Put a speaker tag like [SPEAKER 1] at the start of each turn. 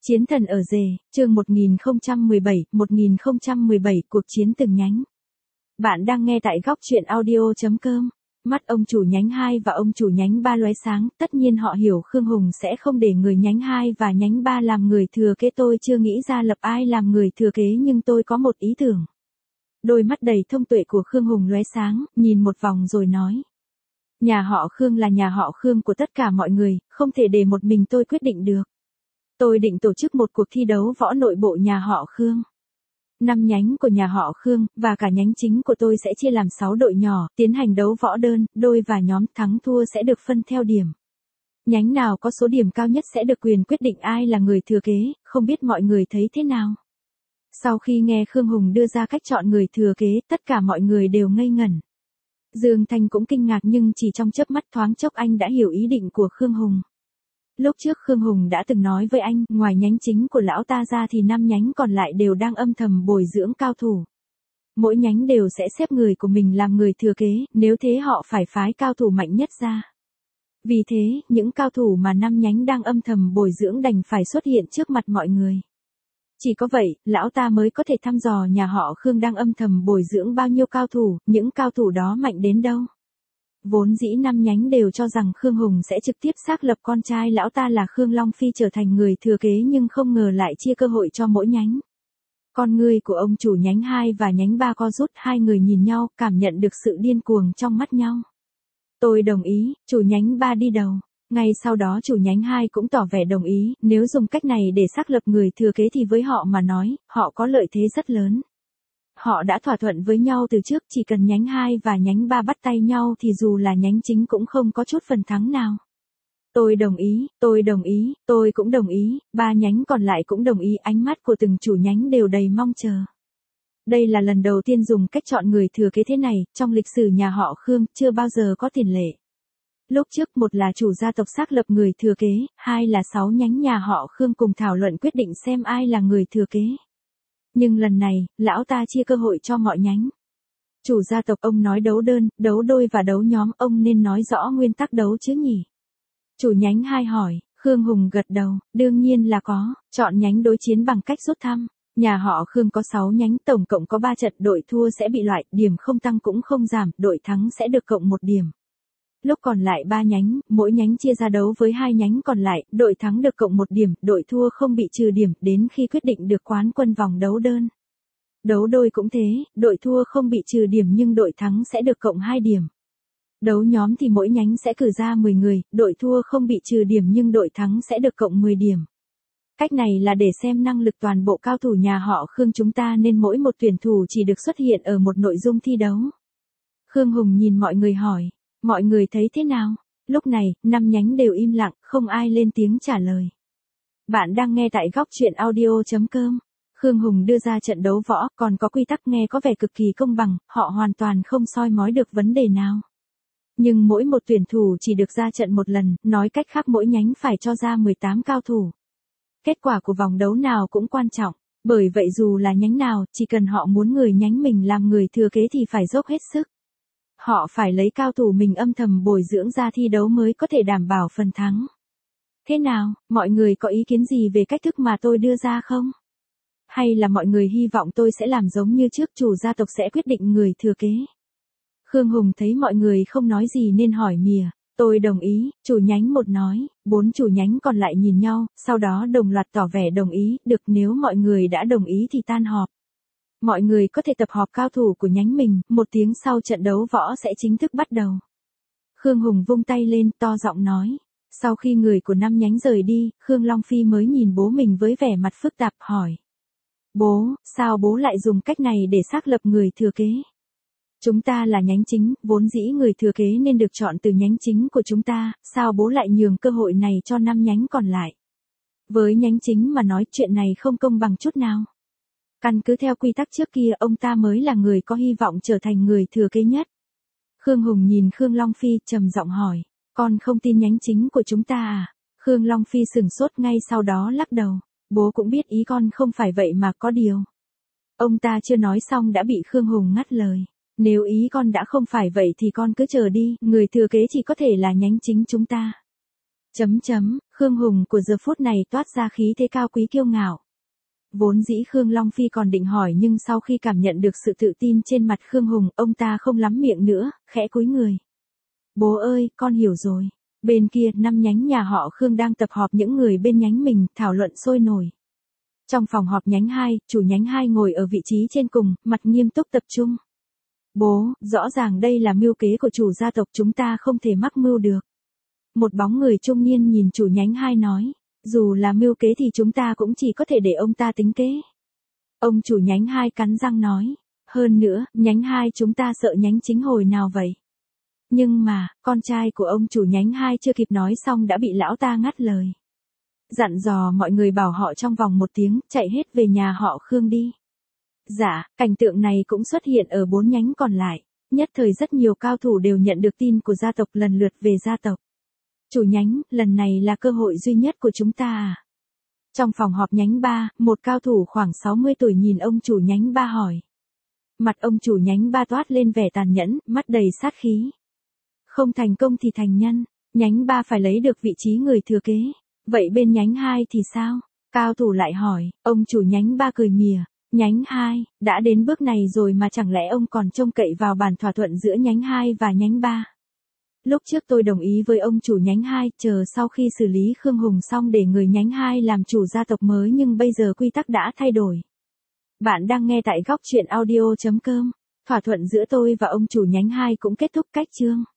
[SPEAKER 1] Chiến thần ở rể, chương 1017, cuộc chiến từng nhánh. Bạn đang nghe tại góc truyện audio.com. Mắt ông chủ nhánh 2 và ông chủ nhánh 3 lóe sáng, tất nhiên họ hiểu Khương Hùng sẽ không để người nhánh 2 và nhánh 3 làm người thừa kế. Tôi chưa nghĩ ra lập ai làm người thừa kế nhưng tôi có một ý tưởng. Đôi mắt đầy thông tuệ của Khương Hùng lóe sáng, nhìn một vòng rồi nói. Nhà họ Khương là nhà họ Khương của tất cả mọi người, không thể để một mình tôi quyết định được. Tôi định tổ chức một cuộc thi đấu võ nội bộ nhà họ Khương. 5 nhánh của nhà họ Khương, và cả nhánh chính của tôi sẽ chia làm 6 đội nhỏ, tiến hành đấu võ đơn, đôi và nhóm, thắng thua sẽ được phân theo điểm. Nhánh nào có số điểm cao nhất sẽ được quyền quyết định ai là người thừa kế, không biết mọi người thấy thế nào. Sau khi nghe Khương Hùng đưa ra cách chọn người thừa kế, tất cả mọi người đều ngây ngẩn. Dương Thanh cũng kinh ngạc nhưng chỉ trong chớp mắt thoáng chốc anh đã hiểu ý định của Khương Hùng. Lúc trước Khương Hùng đã từng nói với anh, ngoài nhánh chính của lão ta ra thì 5 nhánh còn lại đều đang âm thầm bồi dưỡng cao thủ. Mỗi nhánh đều sẽ xếp người của mình làm người thừa kế, nếu thế họ phải phái cao thủ mạnh nhất ra. Vì thế, những cao thủ mà 5 nhánh đang âm thầm bồi dưỡng đành phải xuất hiện trước mặt mọi người. Chỉ có vậy, lão ta mới có thể thăm dò nhà họ Khương đang âm thầm bồi dưỡng bao nhiêu cao thủ, những cao thủ đó mạnh đến đâu. Vốn dĩ 5 nhánh đều cho rằng Khương Hùng sẽ trực tiếp xác lập con trai lão ta là Khương Long Phi trở thành người thừa kế nhưng không ngờ lại chia cơ hội cho mỗi nhánh. Con ngươi của ông chủ nhánh 2 và nhánh 3 co rút, hai người nhìn nhau, cảm nhận được sự điên cuồng trong mắt nhau. Tôi đồng ý, chủ nhánh 3 đi đầu. Ngay sau đó chủ nhánh 2 cũng tỏ vẻ đồng ý, nếu dùng cách này để xác lập người thừa kế thì với họ mà nói, họ có lợi thế rất lớn. Họ đã thỏa thuận với nhau từ trước, chỉ cần nhánh 2 và nhánh 3 bắt tay nhau thì dù là nhánh chính cũng không có chút phần thắng nào. Tôi đồng ý, tôi cũng đồng ý, 3 nhánh còn lại cũng đồng ý, ánh mắt của từng chủ nhánh đều đầy mong chờ. Đây là lần đầu tiên dùng cách chọn người thừa kế thế này, trong lịch sử nhà họ Khương, chưa bao giờ có tiền lệ. Lúc trước một là chủ gia tộc xác lập người thừa kế, 2 là 6 nhánh nhà họ Khương cùng thảo luận quyết định xem ai là người thừa kế. Nhưng lần này, lão ta chia cơ hội cho mọi nhánh. Chủ gia tộc ông nói đấu đơn, đấu đôi và đấu nhóm, ông nên nói rõ nguyên tắc đấu chứ nhỉ? Chủ nhánh 2 hỏi, Khương Hùng gật đầu, đương nhiên là có, chọn nhánh đối chiến bằng cách rút thăm. Nhà họ Khương có 6 nhánh, tổng cộng có 3 trận, đội thua sẽ bị loại, điểm không tăng cũng không giảm, đội thắng sẽ được cộng 1 điểm. Lúc còn lại 3 nhánh, mỗi nhánh chia ra đấu với 2 nhánh còn lại, đội thắng được cộng 1 điểm, đội thua không bị trừ điểm, đến khi quyết định được quán quân vòng đấu đơn. Đấu đôi cũng thế, đội thua không bị trừ điểm nhưng đội thắng sẽ được cộng 2 điểm. Đấu nhóm thì mỗi nhánh sẽ cử ra 10 người, đội thua không bị trừ điểm nhưng đội thắng sẽ được cộng 10 điểm. Cách này là để xem năng lực toàn bộ cao thủ nhà họ Khương chúng ta nên mỗi một tuyển thủ chỉ được xuất hiện ở một nội dung thi đấu. Khương Hùng nhìn mọi người hỏi. Mọi người thấy thế nào? Lúc này, 5 nhánh đều im lặng, không ai lên tiếng trả lời. Bạn đang nghe tại góc truyện audio.com. Khương Hùng đưa ra trận đấu võ, còn có quy tắc nghe có vẻ cực kỳ công bằng, họ hoàn toàn không soi mói được vấn đề nào. Nhưng mỗi một tuyển thủ chỉ được ra trận một lần, nói cách khác mỗi nhánh phải cho ra 18 cao thủ. Kết quả của vòng đấu nào cũng quan trọng, bởi vậy dù là nhánh nào, chỉ cần họ muốn người nhánh mình làm người thừa kế thì phải dốc hết sức. Họ phải lấy cao thủ mình âm thầm bồi dưỡng ra thi đấu mới có thể đảm bảo phần thắng. Thế nào, mọi người có ý kiến gì về cách thức mà tôi đưa ra không? Hay là mọi người hy vọng tôi sẽ làm giống như trước, chủ gia tộc sẽ quyết định người thừa kế? Khương Hùng thấy mọi người không nói gì nên hỏi mỉa. Tôi đồng ý, chủ nhánh 1 nói, 4 chủ nhánh còn lại nhìn nhau, sau đó đồng loạt tỏ vẻ đồng ý, được nếu mọi người đã đồng ý thì tan họp. Mọi người có thể tập họp cao thủ của nhánh mình, 1 tiếng sau trận đấu võ sẽ chính thức bắt đầu. Khương Hùng vung tay lên, to giọng nói. Sau khi người của 5 nhánh rời đi, Khương Long Phi mới nhìn bố mình với vẻ mặt phức tạp hỏi. Bố, sao bố lại dùng cách này để xác lập người thừa kế? Chúng ta là nhánh chính, vốn dĩ người thừa kế nên được chọn từ nhánh chính của chúng ta, sao bố lại nhường cơ hội này cho 5 nhánh còn lại? Với nhánh chính mà nói chuyện này không công bằng chút nào. Căn cứ theo quy tắc trước kia ông ta mới là người có hy vọng trở thành người thừa kế nhất. Khương Hùng nhìn Khương Long Phi trầm giọng hỏi, con không tin nhánh chính của chúng ta à? Khương Long Phi sửng sốt ngay sau đó lắc đầu, bố cũng biết ý con không phải vậy mà có điều. Ông ta chưa nói xong đã bị Khương Hùng ngắt lời, nếu ý con đã không phải vậy thì con cứ chờ đi, người thừa kế chỉ có thể là nhánh chính chúng ta. Khương Hùng của giờ phút này toát ra khí thế cao quý kiêu ngạo. Vốn dĩ Khương Long Phi còn định hỏi nhưng sau khi cảm nhận được sự tự tin trên mặt Khương Hùng, ông ta không lắm miệng nữa, khẽ cúi người. Bố ơi, con hiểu rồi. Bên kia, 5 nhánh nhà họ Khương đang tập họp những người bên nhánh mình, thảo luận sôi nổi. Trong phòng họp nhánh 2, chủ nhánh 2 ngồi ở vị trí trên cùng, mặt nghiêm túc tập trung. Bố, rõ ràng đây là mưu kế của chủ gia tộc, chúng ta không thể mắc mưu được. Một bóng người trung niên nhìn chủ nhánh 2 nói. Dù là mưu kế thì chúng ta cũng chỉ có thể để ông ta tính kế. Ông chủ nhánh 2 cắn răng nói. Hơn nữa, nhánh 2 chúng ta sợ nhánh chính hồi nào vậy? Nhưng mà, con trai của ông chủ nhánh 2 chưa kịp nói xong đã bị lão ta ngắt lời. Dặn dò mọi người bảo họ trong vòng 1 tiếng, chạy hết về nhà họ Khương đi. Dạ, cảnh tượng này cũng xuất hiện ở 4 nhánh còn lại. Nhất thời rất nhiều cao thủ đều nhận được tin của gia tộc lần lượt về gia tộc. Chủ nhánh, lần này là cơ hội duy nhất của chúng ta à? Trong phòng họp nhánh 3, một cao thủ khoảng 60 tuổi nhìn ông chủ nhánh 3 hỏi. Mặt ông chủ nhánh 3 toát lên vẻ tàn nhẫn, mắt đầy sát khí. Không thành công thì thành nhân, nhánh 3 phải lấy được vị trí người thừa kế. Vậy bên nhánh 2 thì sao? Cao thủ lại hỏi, ông chủ nhánh 3 cười mỉa. Nhánh 2, đã đến bước này rồi mà chẳng lẽ ông còn trông cậy vào bản thỏa thuận giữa nhánh 2 và nhánh 3? Lúc trước tôi đồng ý với ông chủ nhánh 2, chờ sau khi xử lý Khương Hùng xong để người nhánh 2 làm chủ gia tộc mới, nhưng bây giờ quy tắc đã thay đổi. Bạn đang nghe tại góc truyện audio.com. Thỏa thuận giữa tôi và ông chủ nhánh 2 cũng kết thúc cách chương.